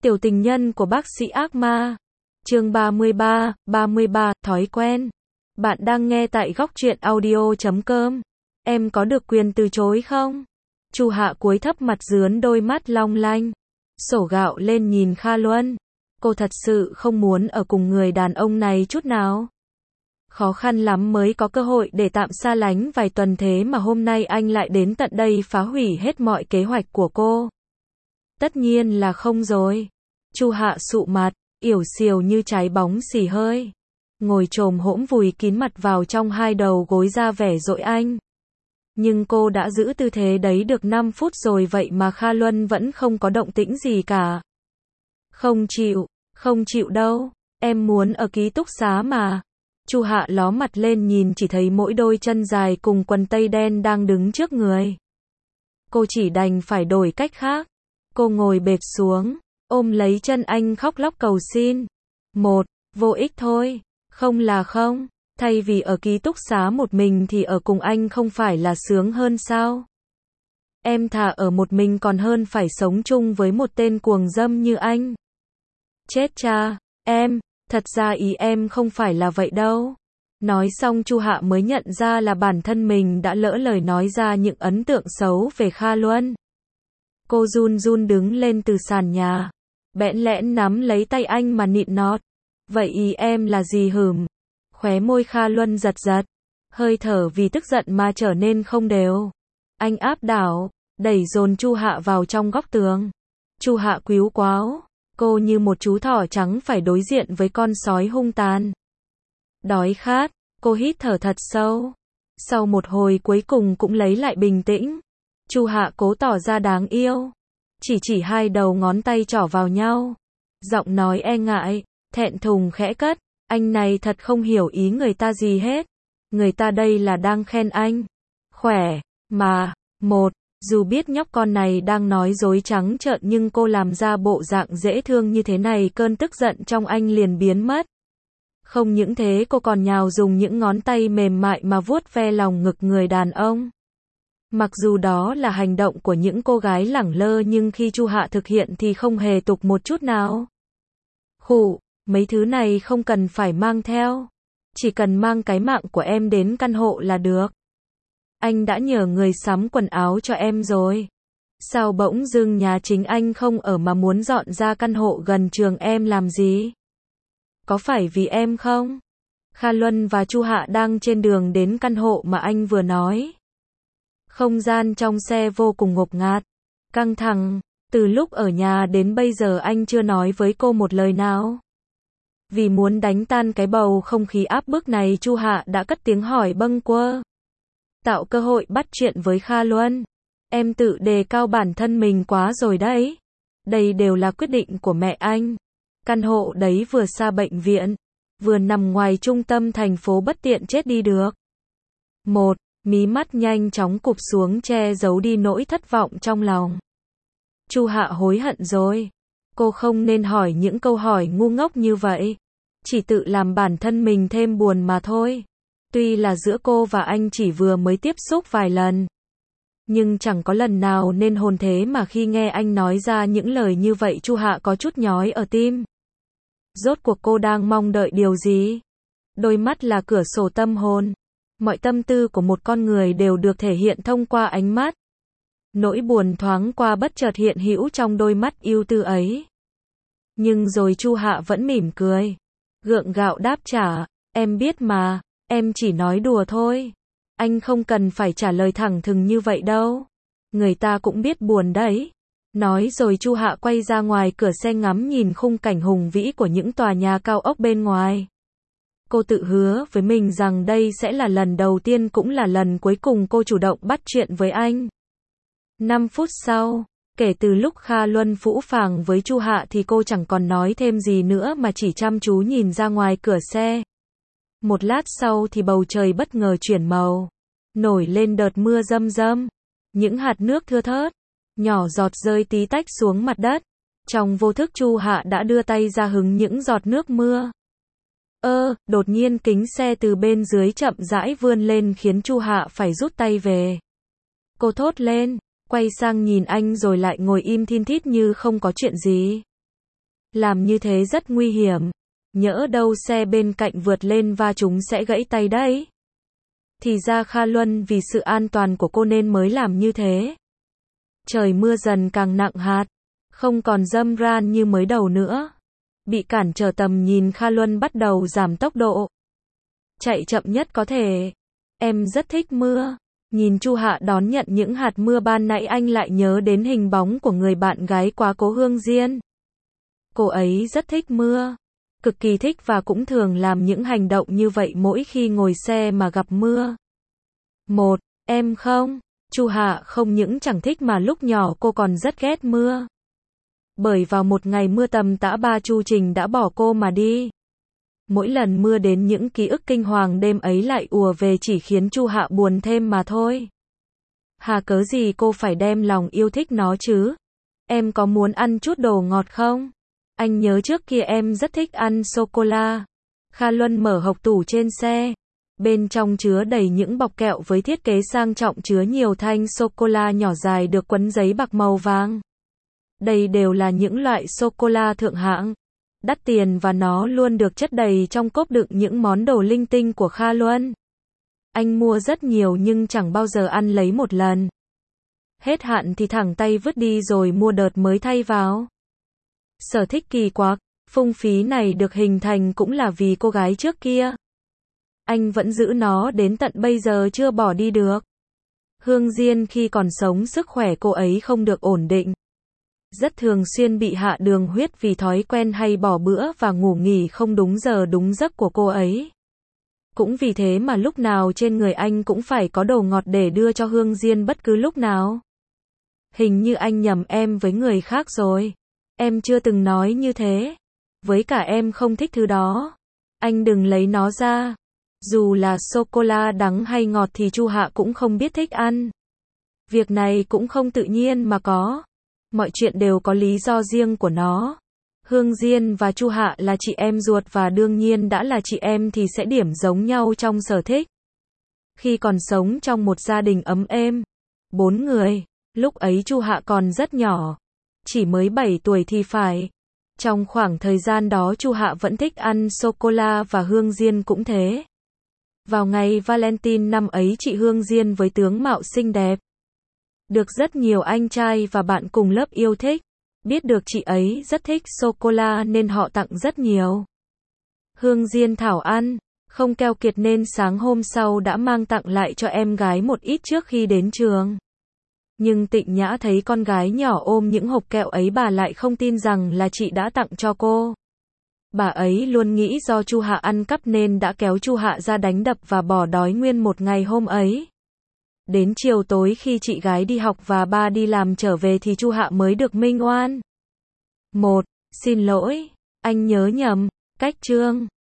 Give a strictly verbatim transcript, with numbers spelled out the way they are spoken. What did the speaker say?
Tiểu tình nhân của bác sĩ ác ma. Chương ba mươi ba, ba mươi ba, thói quen. Bạn đang nghe tại góc truyện audio chấm com. Em có được quyền từ chối không? Chu Hạ cúi thấp mặt dướn đôi mắt long lanh. Sổ gạo lên nhìn Kha Luân. Cô thật sự không muốn ở cùng người đàn ông này chút nào. Khó khăn lắm mới có cơ hội để tạm xa lánh vài tuần, thế mà hôm nay anh lại đến tận đây phá hủy hết mọi kế hoạch của cô. Tất nhiên là không rồi. Chu Hạ sụ mặt, yểu xìu như trái bóng xì hơi. Ngồi chồm hỗn vùi kín mặt vào trong hai đầu gối ra vẻ dỗi anh. Nhưng cô đã giữ tư thế đấy được năm phút rồi vậy mà Kha Luân vẫn không có động tĩnh gì cả. Không chịu, không chịu đâu, em muốn ở ký túc xá mà. Chu Hạ ló mặt lên nhìn chỉ thấy mỗi đôi chân dài cùng quần tây đen đang đứng trước người. Cô chỉ đành phải đổi cách khác. Cô ngồi bệt xuống, ôm lấy chân anh khóc lóc cầu xin. Một, vô ích thôi, không là không, thay vì ở ký túc xá một mình thì ở cùng anh không phải là sướng hơn sao? Em thà ở một mình còn hơn phải sống chung với một tên cuồng dâm như anh. Chết cha, em, thật ra ý em không phải là vậy đâu. Nói xong Chu Hạ mới nhận ra là bản thân mình đã lỡ lời nói ra những ấn tượng xấu về Kha Luân. Cô run run đứng lên từ sàn nhà, bẽn lẽn nắm lấy tay anh mà nịn nót. Vậy ý em là gì hửm? Khóe môi Kha Luân giật giật, hơi thở vì tức giận mà trở nên không đều. Anh áp đảo, đẩy dồn Chu Hạ vào trong góc tường. Chu Hạ quýu quáo, cô như một chú thỏ trắng phải đối diện với con sói hung tàn. Đói khát, cô hít thở thật sâu. Sau một hồi cuối cùng cũng lấy lại bình tĩnh. Chu Hạ cố tỏ ra đáng yêu, chỉ chỉ hai đầu ngón tay trỏ vào nhau. Giọng nói e ngại, thẹn thùng khẽ cất, anh này thật không hiểu ý người ta gì hết. Người ta đây là đang khen anh. Khỏe, mà, một, dù biết nhóc con này đang nói dối trắng trợn nhưng cô làm ra bộ dạng dễ thương như thế này cơn tức giận trong anh liền biến mất. Không những thế cô còn nhào dùng những ngón tay mềm mại mà vuốt ve lòng ngực người đàn ông. Mặc dù đó là hành động của những cô gái lẳng lơ nhưng khi Chu Hạ thực hiện thì không hề tục một chút nào. Khụ, mấy thứ này không cần phải mang theo. Chỉ cần mang cái mạng của em đến căn hộ là được. Anh đã nhờ người sắm quần áo cho em rồi. Sao bỗng dưng nhà chính anh không ở mà muốn dọn ra căn hộ gần trường em làm gì? Có phải vì em không? Kha Luân và Chu Hạ đang trên đường đến căn hộ mà anh vừa nói. Không gian trong xe vô cùng ngột ngạt, căng thẳng, từ lúc ở nhà đến bây giờ anh chưa nói với cô một lời nào. Vì muốn đánh tan cái bầu không khí áp bức này Chu Hạ đã cất tiếng hỏi bâng quơ. Tạo cơ hội bắt chuyện với Kha Luân. Em tự đề cao bản thân mình quá rồi đấy. Đây đều là quyết định của mẹ anh. Căn hộ đấy vừa xa bệnh viện, vừa nằm ngoài trung tâm thành phố bất tiện chết đi được. Một, mí mắt nhanh chóng cụp xuống che giấu đi nỗi thất vọng trong lòng. Chu Hạ hối hận rồi. Cô không nên hỏi những câu hỏi ngu ngốc như vậy. Chỉ tự làm bản thân mình thêm buồn mà thôi. Tuy là giữa cô và anh chỉ vừa mới tiếp xúc vài lần. Nhưng chẳng có lần nào nên hồn thế mà khi nghe anh nói ra những lời như vậy Chu Hạ có chút nhói ở tim. Rốt cuộc cô đang mong đợi điều gì? Đôi mắt là cửa sổ tâm hồn. Mọi tâm tư của một con người đều được thể hiện thông qua ánh mắt. Nỗi buồn thoáng qua bất chợt hiện hữu trong đôi mắt ưu tư ấy. Nhưng rồi Chu Hạ vẫn mỉm cười. Gượng gạo đáp trả, em biết mà, em chỉ nói đùa thôi. Anh không cần phải trả lời thẳng thừng như vậy đâu. Người ta cũng biết buồn đấy. Nói rồi Chu Hạ quay ra ngoài cửa xe ngắm nhìn khung cảnh hùng vĩ của những tòa nhà cao ốc bên ngoài. Cô tự hứa với mình rằng đây sẽ là lần đầu tiên cũng là lần cuối cùng cô chủ động bắt chuyện với anh. Năm phút sau, kể từ lúc Kha Luân phũ phàng với Chu Hạ thì cô chẳng còn nói thêm gì nữa mà chỉ chăm chú nhìn ra ngoài cửa xe. Một lát sau thì bầu trời bất ngờ chuyển màu, nổi lên đợt mưa râm râm. Những hạt nước thưa thớt, nhỏ giọt rơi tí tách xuống mặt đất. Trong vô thức Chu Hạ đã đưa tay ra hứng những giọt nước mưa. Ơ, đột nhiên kính xe từ bên dưới chậm rãi vươn lên khiến Chu Hạ phải rút tay về. Cô thốt lên, quay sang nhìn anh rồi lại ngồi im thin thít như không có chuyện gì. Làm như thế rất nguy hiểm. Nhỡ đâu xe bên cạnh vượt lên va chúng sẽ gãy tay đấy. Thì ra Kha Luân vì sự an toàn của cô nên mới làm như thế. Trời mưa dần càng nặng hạt. Không còn râm ran như mới đầu nữa. Bị cản trở tầm nhìn, Kha Luân bắt đầu giảm tốc độ. Chạy chậm nhất có thể. Em rất thích mưa. Nhìn Chu Hạ đón nhận những hạt mưa ban nãy, anh lại nhớ đến hình bóng của người bạn gái quá cố Hương Diên. Cô ấy rất thích mưa. Cực kỳ thích và cũng thường làm những hành động như vậy mỗi khi ngồi xe mà gặp mưa. Một, em không. Chu Hạ không những chẳng thích mà lúc nhỏ cô còn rất ghét mưa. Bởi vào một ngày mưa tầm tã, ba Chu Trình đã bỏ cô mà đi. Mỗi lần mưa đến, những ký ức kinh hoàng đêm ấy lại ùa về, chỉ khiến Chu Hạ buồn thêm mà thôi. Hà cớ gì cô phải đem lòng yêu thích nó chứ? Em có muốn ăn chút đồ ngọt không? Anh nhớ trước kia em rất thích ăn sô-cô-la. Kha Luân mở hộc tủ trên xe. Bên trong chứa đầy những bọc kẹo với thiết kế sang trọng, chứa nhiều thanh sô-cô-la nhỏ dài được quấn giấy bạc màu vàng. Đây đều là những loại sô-cô-la thượng hạng, đắt tiền, và nó luôn được chất đầy trong cốp đựng những món đồ linh tinh của Kha Luân. Anh mua rất nhiều nhưng chẳng bao giờ ăn lấy một lần. Hết hạn thì thẳng tay vứt đi rồi mua đợt mới thay vào. Sở thích kỳ quặc, phung phí này được hình thành cũng là vì cô gái trước kia. Anh vẫn giữ nó đến tận bây giờ chưa bỏ đi được. Hương Diên khi còn sống sức khỏe cô ấy không được ổn định. Rất thường xuyên bị hạ đường huyết vì thói quen hay bỏ bữa và ngủ nghỉ không đúng giờ đúng giấc của cô ấy. Cũng vì thế mà lúc nào trên người anh cũng phải có đồ ngọt để đưa cho Hương Diên bất cứ lúc nào. Hình như anh nhầm em với người khác rồi. Em chưa từng nói như thế. Với cả em không thích thứ đó. Anh đừng lấy nó ra. Dù là sô-cô-la đắng hay ngọt thì Chu Hạ cũng không biết thích ăn. Việc này cũng không tự nhiên mà có. Mọi chuyện đều có lý do riêng của nó. Hương Diên và Chu Hạ là chị em ruột và đương nhiên đã là chị em thì sẽ điểm giống nhau trong sở thích. Khi còn sống trong một gia đình ấm êm, bốn người, lúc ấy Chu Hạ còn rất nhỏ, chỉ mới bảy tuổi thì phải. Trong khoảng thời gian đó Chu Hạ vẫn thích ăn sô-cô-la và Hương Diên cũng thế. Vào ngày Valentine năm ấy, chị Hương Diên với tướng mạo xinh đẹp, được rất nhiều anh trai và bạn cùng lớp yêu thích. Biết được chị ấy rất thích sô-cô-la nên họ tặng rất nhiều. Hương Diên thảo ăn, không keo kiệt nên sáng hôm sau đã mang tặng lại cho em gái một ít trước khi đến trường. Nhưng Tịnh Nhã thấy con gái nhỏ ôm những hộp kẹo ấy, bà lại không tin rằng là chị đã tặng cho cô. Bà ấy luôn nghĩ do Chu Hạ ăn cắp nên đã kéo Chu Hạ ra đánh đập và bỏ đói nguyên một ngày hôm ấy. Đến chiều tối khi chị gái đi học và ba đi làm trở về thì Chu Hạ mới được minh oan. Một, xin lỗi, anh nhớ nhầm, cách chương.